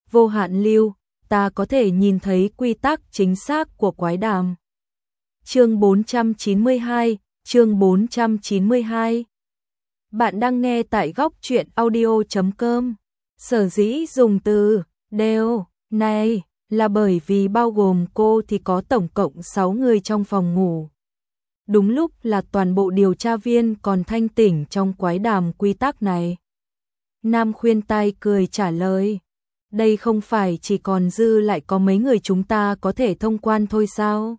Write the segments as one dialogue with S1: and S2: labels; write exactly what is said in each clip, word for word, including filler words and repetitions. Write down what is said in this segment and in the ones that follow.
S1: vô hạn lưu, ta có thể nhìn thấy quy tắc chính xác của quái đàm. Chương bốn trăm chín mươi hai, chương bốn trăm chín mươi hai. Bạn đang nghe tại góc truyện audio chấm com. Sở dĩ dùng từ đều này là bởi vì bao gồm cô thì có tổng cộng sáu người trong phòng ngủ. Đúng lúc là toàn bộ điều tra viên còn thanh tỉnh trong quái đàm quy tắc này. Nam khuyên tai cười trả lời, đây không phải chỉ còn dư lại có mấy người chúng ta có thể thông quan thôi sao?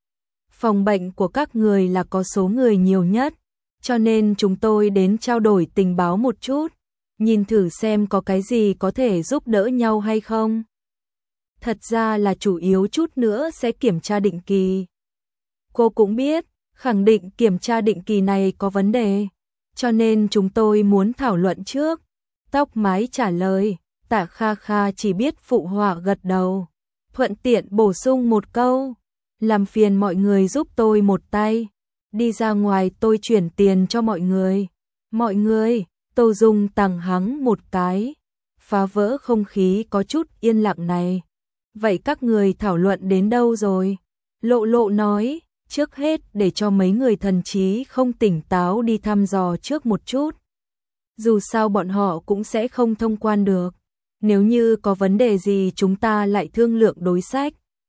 S1: Phòng bệnh của các người là có số người nhiều nhất, cho nên chúng tôi đến trao đổi tình báo một chút, nhìn thử xem có cái gì có thể giúp đỡ nhau hay không. Thật ra là chủ yếu chút nữa sẽ kiểm tra định kỳ. Cô cũng biết, khẳng định kiểm tra định kỳ này có vấn đề, cho nên chúng tôi muốn thảo luận trước. Tóc mái trả lời, Tạ Kha Kha chỉ biết phụ họa gật đầu, thuận tiện bổ sung một câu, làm phiền mọi người giúp tôi một tay, đi ra ngoài tôi chuyển tiền cho mọi người. Mọi người, Tô Dung tằng hắng một cái, phá vỡ không khí có chút yên lặng này. Vậy các người thảo luận đến đâu rồi? Lộ Lộ nói, trước hết để cho mấy người thần trí không tỉnh táo đi thăm dò trước một chút. Dù sao bọn họ cũng sẽ không thông quan được, nếu như có vấn đề gì chúng ta lại thương lượng đối sách.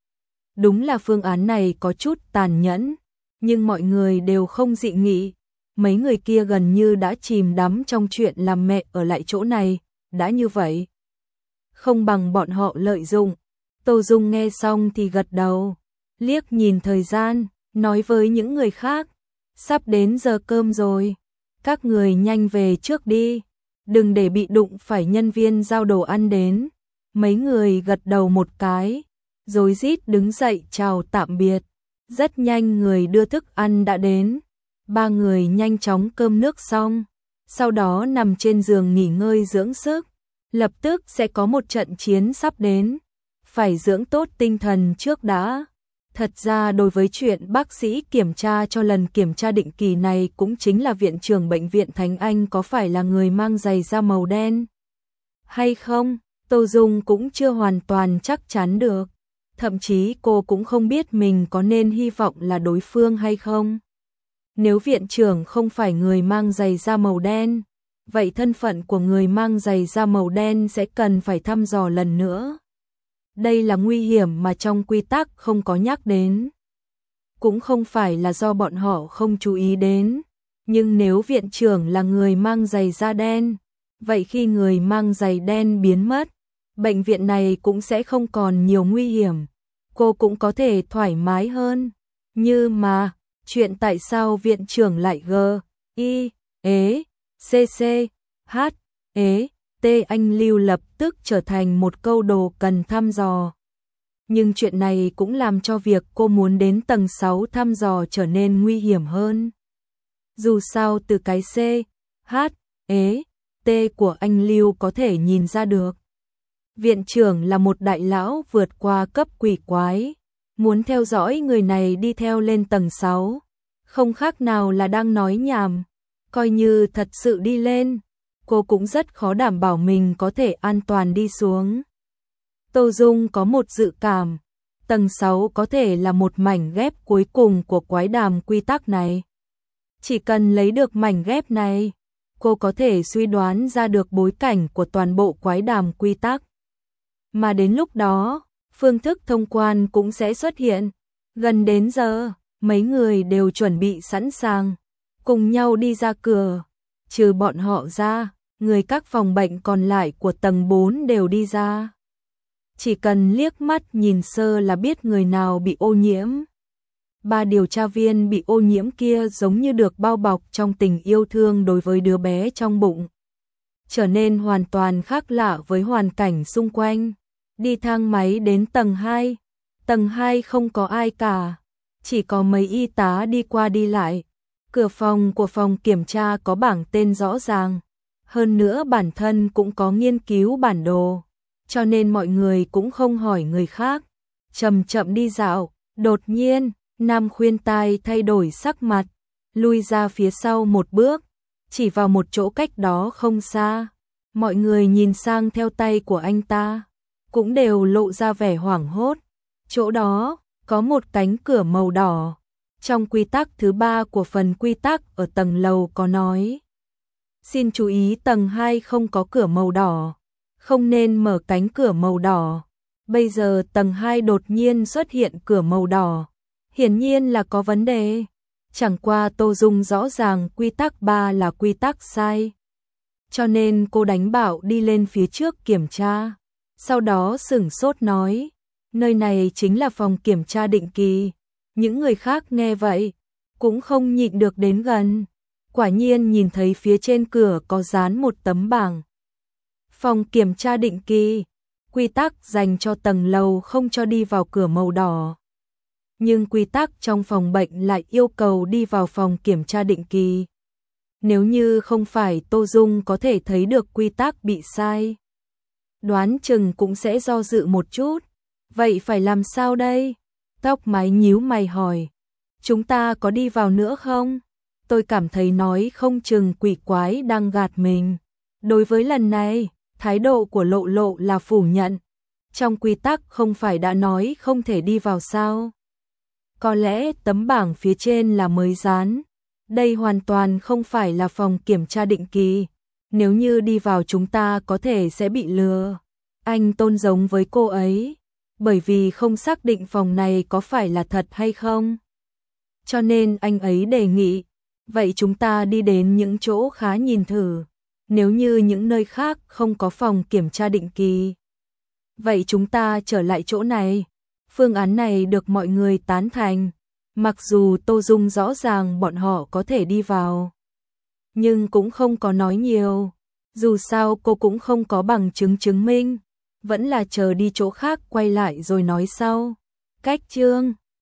S1: Đúng là phương án này có chút tàn nhẫn, nhưng mọi người đều không dị nghị. Mấy người kia gần như đã chìm đắm trong chuyện làm mẹ ở lại chỗ này, đã như vậy không bằng bọn họ lợi dụng. Tô Dung nghe xong thì gật đầu, liếc nhìn thời gian, nói với những người khác, sắp đến giờ cơm rồi, các người nhanh về trước đi, đừng để bị đụng phải nhân viên giao đồ ăn đến. Mấy người gật đầu một cái, rối rít đứng dậy chào tạm biệt. Rất nhanh người đưa thức ăn đã đến, ba người nhanh chóng cơm nước xong, sau đó nằm trên giường nghỉ ngơi dưỡng sức. Lập tức sẽ có một trận chiến sắp đến, phải dưỡng tốt tinh thần trước đã. Thật ra đối với chuyện bác sĩ kiểm tra cho lần kiểm tra định kỳ này cũng chính là viện trưởng bệnh viện Thánh Anh có phải là người mang giày da màu đen hay không, Tô Dung cũng chưa hoàn toàn chắc chắn được. Thậm chí cô cũng không biết mình có nên hy vọng là đối phương hay không. Nếu viện trưởng không phải người mang giày da màu đen, vậy thân phận của người mang giày da màu đen sẽ cần phải thăm dò lần nữa. Đây là nguy hiểm mà trong quy tắc không có nhắc đến. Cũng không phải là do bọn họ không chú ý đến, nhưng nếu viện trưởng là người mang giày da đen, vậy khi người mang giày đen biến mất, bệnh viện này cũng sẽ không còn nhiều nguy hiểm, cô cũng có thể thoải mái hơn. Như mà, chuyện tại sao viện trưởng lại G, I, ế, C C, H, ế, T anh Lưu lập tức trở thành một câu đồ cần thăm dò. Nhưng chuyện này cũng làm cho việc cô muốn đến tầng sáu thăm dò trở nên nguy hiểm hơn. Dù sao từ cái C, H, ế, T của anh Lưu có thể nhìn ra được. Viện trưởng là một đại lão vượt qua cấp quỷ quái, muốn theo dõi người này đi theo lên tầng sáu, không khác nào là đang nói nhảm. Coi như thật sự đi lên, cô cũng rất khó đảm bảo mình có thể an toàn đi xuống. Tô Dung có một dự cảm, tầng sáu có thể là một mảnh ghép cuối cùng của quái đàm quy tắc này. Chỉ cần lấy được mảnh ghép này, cô có thể suy đoán ra được bối cảnh của toàn bộ quái đàm quy tắc. Mà đến lúc đó, phương thức thông quan cũng sẽ xuất hiện. Gần đến giờ, mấy người đều chuẩn bị sẵn sàng, cùng nhau đi ra cửa. Trừ bọn họ ra, người các phòng bệnh còn lại của tầng bốn đều đi ra. Chỉ cần liếc mắt nhìn sơ là biết người nào bị ô nhiễm. Ba điều tra viên bị ô nhiễm kia giống như được bao bọc trong tình yêu thương đối với đứa bé trong bụng, trở nên hoàn toàn khác lạ với hoàn cảnh xung quanh. Đi thang máy đến tầng hai, tầng hai không có ai cả, chỉ có mấy y tá đi qua đi lại. Cửa phòng của phòng kiểm tra có bảng tên rõ ràng, hơn nữa bản thân cũng có nghiên cứu bản đồ, cho nên mọi người cũng không hỏi người khác. Chậm chậm đi dạo, đột nhiên, Nam khuyên tai thay đổi sắc mặt, lui ra phía sau một bước, chỉ vào một chỗ cách đó không xa. Mọi người nhìn sang theo tay của anh ta. cũng đều lộ ra vẻ hoảng hốt. Chỗ đó, có một cánh cửa màu đỏ. Trong quy tắc thứ ba của phần quy tắc ở tầng lầu có nói. Xin chú ý tầng hai không có cửa màu đỏ. Không nên mở cánh cửa màu đỏ. Bây giờ tầng hai đột nhiên xuất hiện cửa màu đỏ. Hiển nhiên là có vấn đề. Chẳng qua Tô Dung rõ ràng quy tắc ba là quy tắc sai. Cho nên cô đánh bảo đi lên phía trước kiểm tra. Sau đó sửng sốt nói, nơi này chính là phòng kiểm tra định kỳ. Những người khác nghe vậy, cũng không nhịn được đến gần. Quả nhiên nhìn thấy phía trên cửa có dán một tấm bảng. Phòng kiểm tra định kỳ, quy tắc dành cho tầng lầu không cho đi vào cửa màu đỏ. Nhưng quy tắc trong phòng bệnh lại yêu cầu đi vào phòng kiểm tra định kỳ. Nếu như không phải Tô Dung có thể thấy được quy tắc bị sai, đoán chừng cũng sẽ do dự một chút. Vậy phải làm sao đây? Tóc mái nhíu mày hỏi. Chúng ta có đi vào nữa không? Tôi cảm thấy nói không chừng quỷ quái đang gạt mình. Đối với lần này, thái độ của Lộ Lộ là phủ nhận. Trong quy tắc không phải đã nói không thể đi vào sao? Có lẽ tấm bảng phía trên là mới dán. Đây hoàn toàn không phải là phòng kiểm tra định kỳ. Nếu như đi vào chúng ta có thể sẽ bị lừa. Anh Tôn giống với cô ấy. Bởi vì không xác định phòng này có phải là thật hay không. Cho nên anh ấy đề nghị. Vậy chúng ta đi đến những chỗ khá nhìn thử. Nếu như những nơi khác không có phòng kiểm tra định kỳ, vậy chúng ta trở lại chỗ này. Phương án này được mọi người tán thành. Mặc dù Tô Dung rõ ràng bọn họ có thể đi vào, nhưng cũng không có nói nhiều. Dù sao cô cũng không có bằng chứng chứng minh. Vẫn là chờ đi chỗ khác quay lại rồi nói sau. Cách chương